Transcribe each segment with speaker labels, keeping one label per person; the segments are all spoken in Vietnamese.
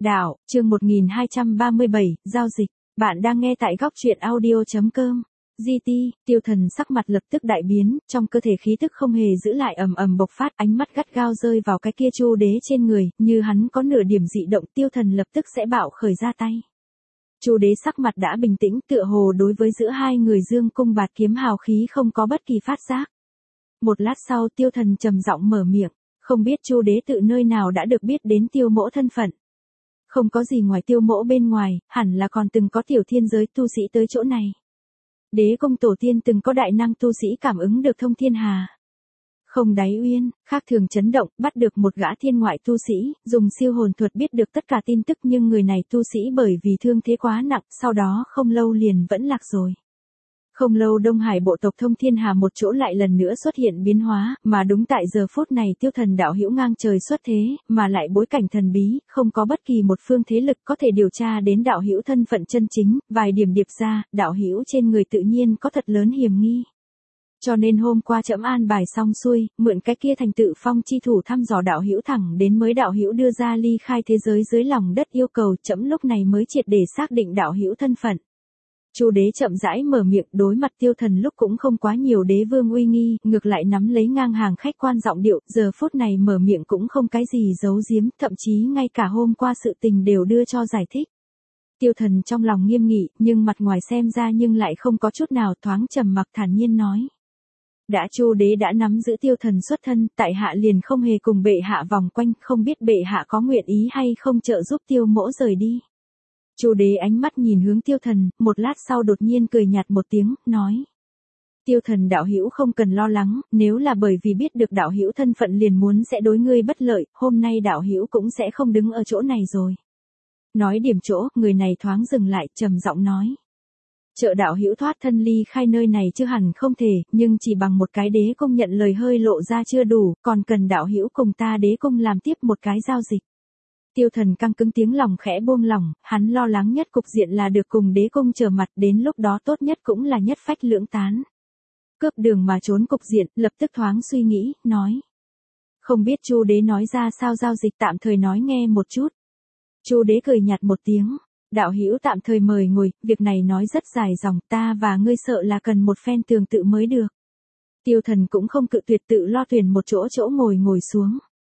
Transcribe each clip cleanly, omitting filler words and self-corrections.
Speaker 1: Đạo, chương 1237, giao dịch. Bạn đang nghe tại góc truyện audio.com. GT, Tiêu Thần sắc mặt lập tức đại biến, trong cơ thể khí tức không hề giữ lại ầm ầm bộc phát, ánh mắt gắt gao rơi vào cái kia Chu Đế trên người, như hắn có nửa điểm dị động, Tiêu Thần lập tức sẽ bạo khởi ra tay. Chu Đế sắc mặt đã bình tĩnh, tựa hồ đối với giữa hai người dương cung bạt kiếm hào khí không có bất kỳ phát giác. Một lát sau Tiêu Thần trầm giọng mở miệng, không biết Chu Đế tự nơi nào đã được biết đến Tiêu Mỗ thân phận. Không có gì ngoài Tiêu Mỗ bên ngoài, hẳn là còn từng có tiểu thiên giới tu sĩ tới chỗ này. Đế công tổ tiên từng có đại năng tu sĩ cảm ứng được thông thiên hà. Không đáy uyên, khác thường chấn động, bắt được một gã thiên ngoại tu sĩ, dùng siêu hồn thuật biết được tất cả tin tức, nhưng người này tu sĩ bởi vì thương thế quá nặng, sau đó không lâu liền vẫn lạc rồi. Không lâu Đông Hải bộ tộc thông thiên hà một chỗ lại lần nữa xuất hiện biến hóa, mà đúng tại giờ phút này Tiêu Thần đạo hữu ngang trời xuất thế, mà lại bối cảnh thần bí, không có bất kỳ một phương thế lực có thể điều tra đến đạo hữu thân phận chân chính, vài điểm điệp ra, đạo hữu trên người tự nhiên có thật lớn hiểm nghi. Cho nên hôm qua trẫm an bài xong xuôi, mượn cái kia thành Tự Phong chi thủ thăm dò đạo hữu thẳng đến mới đạo hữu đưa ra ly khai thế giới dưới lòng đất yêu cầu, trẫm lúc này mới triệt để xác định đạo hữu thân phận. Chu Đế chậm rãi mở miệng, đối mặt Tiêu Thần lúc cũng không quá nhiều đế vương uy nghi, ngược lại nắm lấy ngang hàng khách quan giọng điệu, giờ phút này mở miệng cũng không cái gì giấu giếm, thậm chí ngay cả hôm qua sự tình đều đưa cho giải thích. Tiêu Thần trong lòng nghiêm nghị, nhưng mặt ngoài xem ra nhưng lại không có chút nào, thoáng trầm mặc thản nhiên nói. Đã Chu Đế đã nắm giữ Tiêu Thần xuất thân, tại hạ liền không hề cùng bệ hạ vòng quanh, không biết bệ hạ có nguyện ý hay không trợ giúp Tiêu Mỗ rời đi. Chu Đế ánh mắt nhìn hướng Tiêu Thần, một lát sau đột nhiên cười nhạt một tiếng, nói. Tiêu Thần đạo hữu không cần lo lắng, nếu là bởi vì biết được đạo hữu thân phận liền muốn sẽ đối ngươi bất lợi, hôm nay đạo hữu cũng sẽ không đứng ở chỗ này rồi. Nói điểm chỗ, người này thoáng dừng lại, trầm giọng nói. Trợ đạo hữu thoát thân ly khai nơi này chưa hẳn không thể, nhưng chỉ bằng một cái đế công nhận lời hơi lộ ra chưa đủ, còn cần đạo hữu cùng ta đế công làm tiếp một cái giao dịch. Tiêu Thần căng cứng tiếng lòng khẽ buông lỏng, hắn lo lắng nhất cục diện là được cùng đế công trở mặt, đến lúc đó tốt nhất cũng là nhất phách lưỡng tán. Cướp đường mà trốn cục diện, lập tức thoáng suy nghĩ, nói. Không biết Chu Đế nói ra sao giao dịch, tạm thời nói nghe một chút. Chu Đế cười nhạt một tiếng, đạo hữu tạm thời mời ngồi, việc này nói rất dài dòng, ta và ngươi sợ là cần một phen tường tự mới được. Tiêu Thần cũng không cự tuyệt, tự lo tuyển một chỗ ngồi xuống.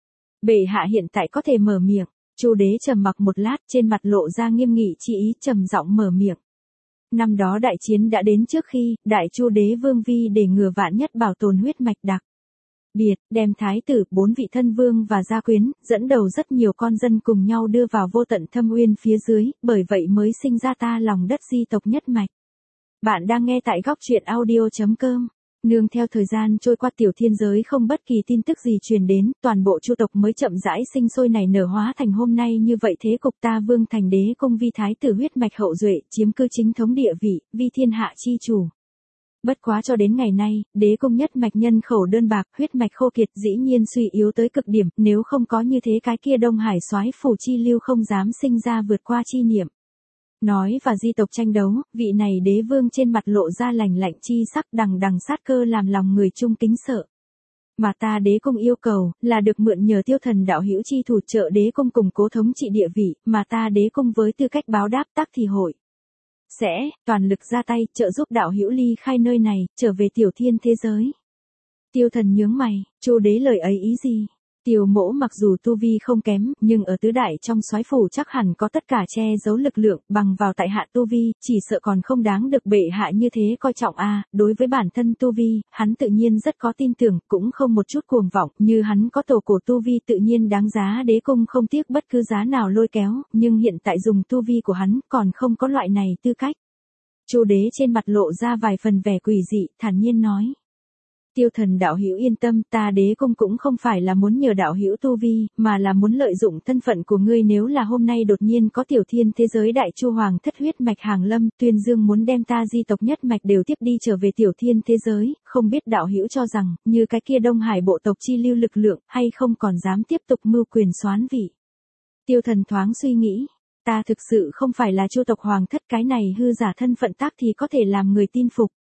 Speaker 1: Bệ hạ hiện tại có thể mở miệng. Chu Đế trầm mặc một lát, trên mặt lộ ra nghiêm nghị chi ý, trầm giọng mở miệng. Năm đó đại chiến đã đến trước khi, đại Chu Đế vương vi để ngừa vạn nhất bảo tồn huyết mạch đặc biệt, đem thái tử, 4 vị thân vương và gia quyến, dẫn đầu rất nhiều con dân cùng nhau đưa vào vô tận thâm uyên phía dưới, bởi vậy mới sinh ra ta lòng đất di tộc nhất mạch. Bạn đang nghe tại góc truyện audio.com. Nương theo thời gian trôi qua, tiểu thiên giới không bất kỳ tin tức gì truyền đến, toàn bộ Chu tộc mới chậm rãi sinh sôi nảy nở hóa thành hôm nay như vậy, thế cục ta vương thành đế công vi thái tử huyết mạch hậu duệ, chiếm cư chính thống địa vị, vi thiên hạ chi chủ. Bất quá cho đến ngày nay, đế công nhất mạch nhân khẩu đơn bạc, huyết mạch khô kiệt, dĩ nhiên suy yếu tới cực điểm, nếu không có như thế cái kia Đông Hải soái phủ chi lưu không dám sinh ra vượt qua chi niệm. Nói và di tộc tranh đấu, vị này đế vương trên mặt lộ ra lành lạnh chi sắc, đằng đằng sát cơ làm lòng người chung kính sợ. Mà ta đế công yêu cầu, là được mượn nhờ Tiêu Thần đạo hữu chi thủ trợ đế công củng cố thống trị địa vị, mà ta đế công với tư cách báo đáp tác thì hội. Sẽ, toàn lực ra tay, trợ giúp đạo hữu ly khai nơi này, trở về tiểu thiên thế giới. Tiêu Thần nhướng mày, Chu Đế lời ấy ý gì? Tiêu Mỗ mặc dù tu vi không kém, nhưng ở tứ đại trong soái phủ chắc hẳn có tất cả che giấu lực lượng, bằng vào tại hạ tu vi, chỉ sợ còn không đáng được bệ hạ như thế coi trọng a. Đối với bản thân tu vi, hắn tự nhiên rất có tin tưởng, cũng không một chút cuồng vọng, như hắn có tổ cổ tu vi tự nhiên đáng giá đế cung không tiếc bất cứ giá nào lôi kéo, nhưng hiện tại dùng tu vi của hắn, còn không có loại này tư cách. Chu Đế trên mặt lộ ra vài phần vẻ quỷ dị, thản nhiên nói. Tiêu Thần đạo hữu yên tâm, ta đế công cũng không phải là muốn nhờ đạo hữu tu vi, mà là muốn lợi dụng thân phận của ngươi, nếu là hôm nay đột nhiên có tiểu thiên thế giới đại Chu hoàng thất huyết mạch hàng lâm, tuyên dương muốn đem ta di tộc nhất mạch đều tiếp đi trở về tiểu thiên thế giới, không biết đạo hữu cho rằng, như cái kia Đông Hải bộ tộc chi lưu lực lượng, hay không còn dám tiếp tục mưu quyền soán vị. Tiêu Thần thoáng suy nghĩ, ta thực sự không phải là Chu tộc hoàng thất, cái này hư giả thân phận tác thì có thể làm người tin phục.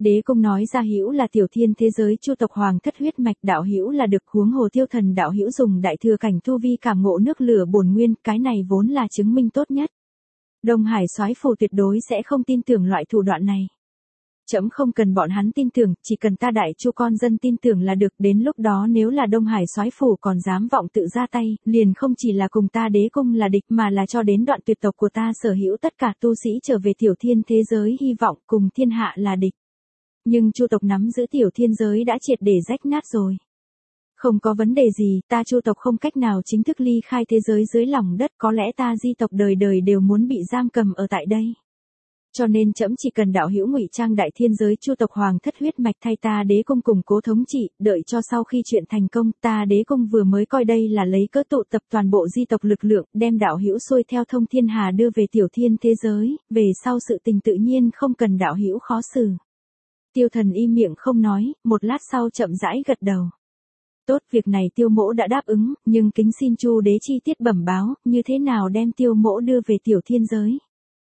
Speaker 1: Đế Cung nói ra hữu là tiểu thiên thế giới chu tộc hoàng thất huyết mạch, đạo hữu là được, huống hồ Tiêu Thần đạo hữu dùng đại thừa cảnh tu vi cảm ngộ nước lửa bổn nguyên, cái này vốn là chứng minh tốt nhất. Đông Hải soái phủ tuyệt đối sẽ không tin tưởng loại thủ đoạn này. Trẫm không cần bọn hắn tin tưởng, chỉ cần ta Đại Chu con dân tin tưởng là được, đến lúc đó nếu là Đông Hải soái phủ còn dám vọng tự ra tay, liền không chỉ là cùng ta Đế Cung là địch mà là cho đến đoạn tuyệt tộc của ta sở hữu tất cả tu sĩ trở về tiểu thiên thế giới hy vọng cùng thiên hạ là địch. Nhưng Chu tộc nắm giữ tiểu thiên giới đã triệt để rách nát rồi. Không có vấn đề gì, ta Chu tộc không cách nào chính thức ly khai thế giới dưới lòng đất, có lẽ ta Di tộc đời đời đều muốn bị giam cầm ở tại đây. Cho nên trẫm chỉ cần đạo hữu ngụy trang đại thiên giới Chu tộc hoàng thất huyết mạch thay ta Đế Cung củng cố thống trị, đợi cho sau khi chuyện thành công, ta Đế Cung vừa mới coi đây là lấy cớ tụ tập toàn bộ Di tộc lực lượng, đem đạo hữu xuôi theo thông thiên hà đưa về tiểu thiên thế giới, về sau sự tình tự nhiên không cần đạo hữu khó xử. Tiêu Thần im miệng không nói, một lát sau chậm rãi gật đầu. Tốt, việc này Tiêu mỗ đã đáp ứng, nhưng kính xin Chu đế chi tiết bẩm báo, như thế nào đem Tiêu mỗ đưa về tiểu thiên giới.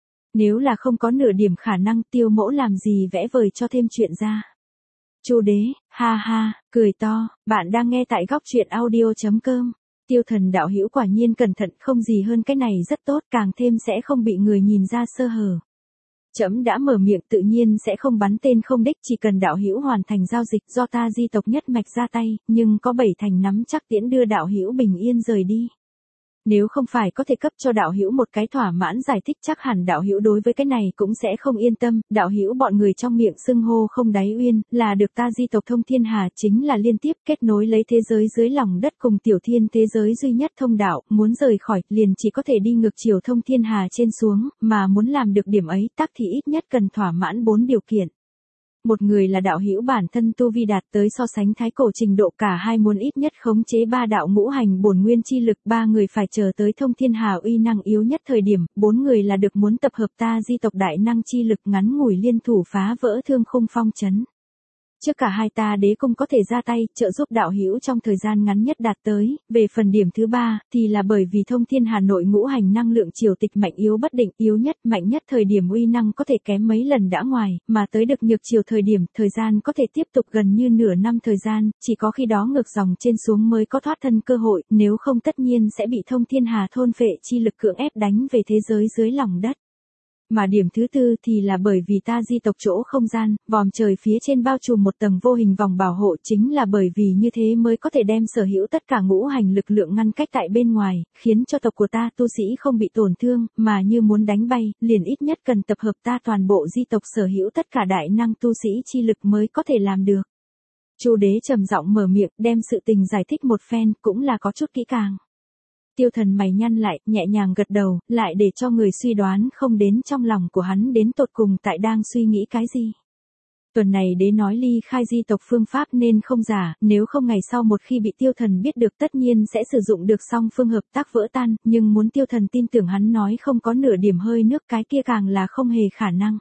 Speaker 1: Nếu là không có nửa điểm khả năng, Tiêu mỗ làm gì vẽ vời cho thêm chuyện ra. Chu đế, ha ha, cười to, bạn đang nghe tại góc truyện audio.com. Tiêu Thần đạo hữu quả nhiên cẩn thận, không gì hơn cái này rất tốt, càng thêm sẽ không bị người nhìn ra sơ hở. Trẫm đã mở miệng tự nhiên sẽ không bắn tên không đích, chỉ cần đạo hữu hoàn thành giao dịch do ta Di tộc nhất mạch ra tay, nhưng có 7 thành nắm chắc tiễn đưa đạo hữu bình yên rời đi. Nếu không phải có thể cấp cho đạo hữu một cái thỏa mãn giải thích, chắc hẳn đạo hữu đối với cái này cũng sẽ không yên tâm. Đạo hữu bọn người trong miệng xưng hô không đáy uyên, là được ta Di tộc thông thiên hà, chính là liên tiếp kết nối lấy thế giới dưới lòng đất cùng tiểu thiên thế giới duy nhất thông đạo, muốn rời khỏi liền chỉ có thể đi ngược chiều thông thiên hà trên xuống, mà muốn làm được điểm ấy tắc thì ít nhất cần thỏa mãn 4 điều kiện. Một người là đạo hữu bản thân tu vi đạt tới so sánh thái cổ trình độ, cả hai muốn ít nhất khống chế 3 đạo ngũ hành bổn nguyên chi lực, 3 người phải chờ tới thông thiên hà uy năng yếu nhất thời điểm, 4 người là được muốn tập hợp ta Di tộc đại năng chi lực ngắn ngủi liên thủ phá vỡ thương khung phong trấn. Trước cả hai ta Đế Cung có thể ra tay, trợ giúp đạo hữu trong thời gian ngắn nhất đạt tới, về phần điểm thứ 3, thì là bởi vì thông thiên hà nội ngũ hành năng lượng triều tịch mạnh yếu bất định, yếu nhất, mạnh nhất thời điểm uy năng có thể kém mấy lần đã ngoài, mà tới được nhược chiều thời điểm, thời gian có thể tiếp tục gần như nửa năm thời gian, chỉ có khi đó ngược dòng trên xuống mới có thoát thân cơ hội, nếu không tất nhiên sẽ bị thông thiên hà thôn phệ chi lực cưỡng ép đánh về thế giới dưới lòng đất. Mà điểm thứ 4 thì là bởi vì ta Di tộc chỗ không gian, vòm trời phía trên bao trùm một tầng vô hình vòng bảo hộ, chính là bởi vì như thế mới có thể đem sở hữu tất cả ngũ hành lực lượng ngăn cách tại bên ngoài, khiến cho tộc của ta tu sĩ không bị tổn thương, mà như muốn đánh bay, liền ít nhất cần tập hợp ta toàn bộ Di tộc sở hữu tất cả đại năng tu sĩ chi lực mới có thể làm được. Chu đế trầm giọng mở miệng, đem sự tình giải thích một phen, cũng là có chút kỹ càng. Tiêu Thần mày nhăn lại, nhẹ nhàng gật đầu, lại để cho người suy đoán không đến trong lòng của hắn đến tột cùng tại đang suy nghĩ cái gì. Tuần này đế nói ly khai Di tộc phương pháp nên không giả, nếu không ngày sau một khi bị Tiêu Thần biết được tất nhiên sẽ sử dụng được song phương hợp tác vỡ tan, nhưng muốn Tiêu Thần tin tưởng hắn nói không có nửa điểm hơi nước, cái kia càng là không hề khả năng.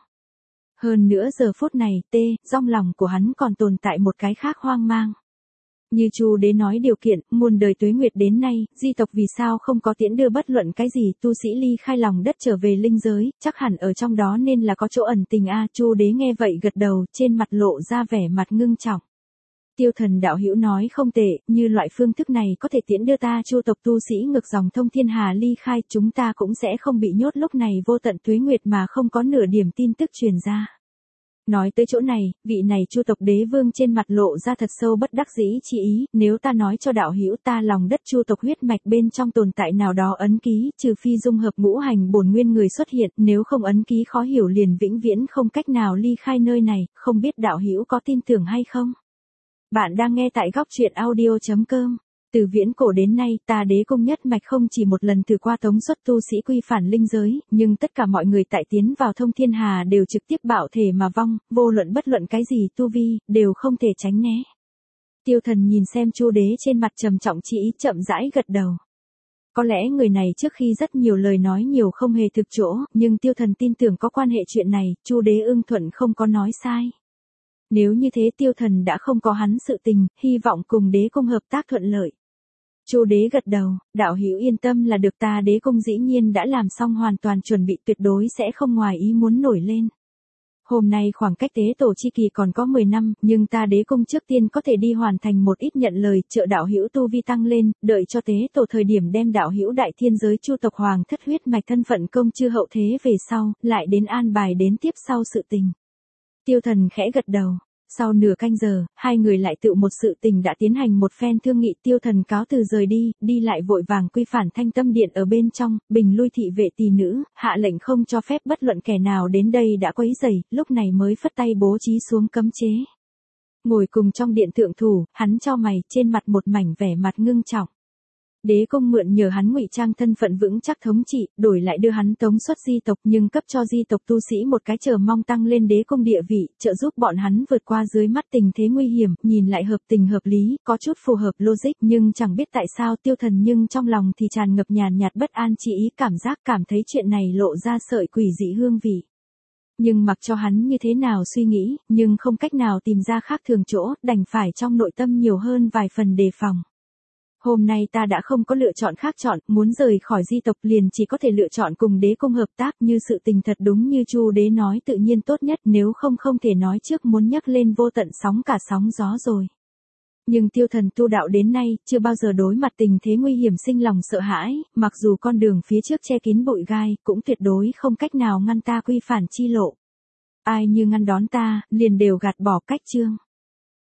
Speaker 1: Hơn nữa giờ phút này, trong lòng của hắn còn tồn tại một cái khác hoang mang. Như Chu đế nói điều kiện, muôn đời tuế nguyệt đến nay, Di tộc vì sao không có tiễn đưa bất luận cái gì tu sĩ ly khai lòng đất trở về linh giới, chắc hẳn ở trong đó nên là có chỗ ẩn tình a. Chu đế nghe vậy gật đầu, trên mặt lộ ra vẻ mặt ngưng trọng. Tiêu Thần đạo hữu nói không tệ, như loại phương thức này có thể tiễn đưa ta Chu tộc tu sĩ ngược dòng thông thiên hà ly khai, chúng ta cũng sẽ không bị nhốt lúc này vô tận tuế nguyệt mà không có nửa điểm tin tức truyền ra. Nói tới chỗ này, vị này Chu tộc đế vương trên mặt lộ ra thật sâu bất đắc dĩ chi ý, nếu ta nói cho đạo hữu ta lòng đất Chu tộc huyết mạch bên trong tồn tại nào đó ấn ký, trừ phi dung hợp ngũ hành bổn nguyên người xuất hiện, nếu không ấn ký khó hiểu liền vĩnh viễn không cách nào ly khai nơi này, không biết đạo hữu có tin tưởng hay không? Bạn đang nghe tại góc truyện audio.com. Từ viễn cổ đến nay, ta Đế Cung nhất mạch không chỉ một lần thử qua tống xuất tu sĩ quy phản linh giới, nhưng tất cả mọi người tại tiến vào thông thiên hà đều trực tiếp bạo thể mà vong, vô luận bất luận cái gì tu vi, đều không thể tránh né. Tiêu Thần nhìn xem Chu đế trên mặt trầm trọng chỉ ý, chậm rãi gật đầu. Có lẽ người này trước khi rất nhiều lời nói nhiều không hề thực chỗ, nhưng Tiêu Thần tin tưởng có quan hệ chuyện này, Chu đế ưng thuận không có nói sai. Nếu như thế Tiêu Thần đã không có hắn sự tình, hy vọng cùng Đế Cung hợp tác thuận lợi. Chu đế gật đầu, đạo hữu yên tâm là được, ta Đế Cung dĩ nhiên đã làm xong hoàn toàn chuẩn bị, tuyệt đối sẽ không ngoài ý muốn nổi lên. Hôm nay khoảng cách tế tổ chi kỳ còn có 10 năm, nhưng ta đế cung trước tiên có thể đi hoàn thành một ít nhận lời, trợ đạo hữu tu vi tăng lên, đợi cho tế tổ thời điểm đem đạo hữu đại thiên giới chu tộc hoàng thất huyết mạch thân phận công chư hậu thế về sau, lại đến an bài đến tiếp sau sự tình. Tiêu Thần khẽ gật đầu. Sau nửa canh giờ, hai người lại tự một sự tình đã tiến hành một phen thương nghị. Tiêu Thần cáo từ rời đi, đi lại vội vàng quy phản Thanh Tâm Điện ở bên trong, bình lui thị vệ tỳ nữ, hạ lệnh không cho phép bất luận kẻ nào đến đây đã quấy rầy, lúc này mới phất tay bố trí xuống cấm chế. Ngồi cùng trong điện thượng thủ, hắn chau mày, trên mặt một mảnh vẻ mặt ngưng trọng. Đế công mượn nhờ hắn ngụy trang thân phận vững chắc thống trị, đổi lại đưa hắn tống xuất di tộc, nhưng cấp cho di tộc tu sĩ một cái chờ mong tăng lên đế công địa vị, trợ giúp bọn hắn vượt qua dưới mắt tình thế nguy hiểm, nhìn lại hợp tình hợp lý, có chút phù hợp logic, nhưng chẳng biết tại sao Tiêu Thần nhưng trong lòng thì tràn ngập nhàn nhạt bất an chi ý, cảm giác cảm thấy chuyện này lộ ra sợi quỷ dị hương vị. Nhưng mặc cho hắn như thế nào suy nghĩ, nhưng không cách nào tìm ra khác thường chỗ, đành phải trong nội tâm nhiều hơn vài phần đề phòng. Hôm nay ta đã không có lựa chọn khác chọn, muốn rời khỏi di tộc liền chỉ có thể lựa chọn cùng đế công hợp tác, như sự tình thật đúng như Chu đế nói tự nhiên tốt nhất, nếu không không thể nói trước muốn nhắc lên vô tận sóng cả sóng gió rồi. Nhưng Tiêu Thần tu đạo đến nay, chưa bao giờ đối mặt tình thế nguy hiểm sinh lòng sợ hãi, mặc dù con đường phía trước che kín bụi gai, cũng tuyệt đối không cách nào ngăn ta quy phản chi lộ. Ai như ngăn đón ta, liền đều gạt bỏ cách chương.